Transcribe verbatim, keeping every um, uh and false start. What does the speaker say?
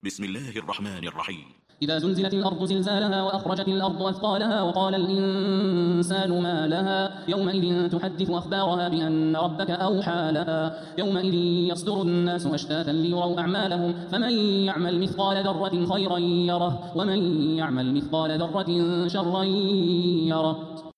بسم الله الرحمن الرحيم. إذا زلزلت الأرض زلزالها وأخرجت الأرض أثقالها وقال الإنسان ما لها يومئذ تحدث أخبارها بأن ربك أوحى لها يومئذ يصدر الناس أشتاتا ليروا أعمالهم فمن يعمل مثقال ذرة خيرا يره ومن يعمل مثقال ذرة شرا يره.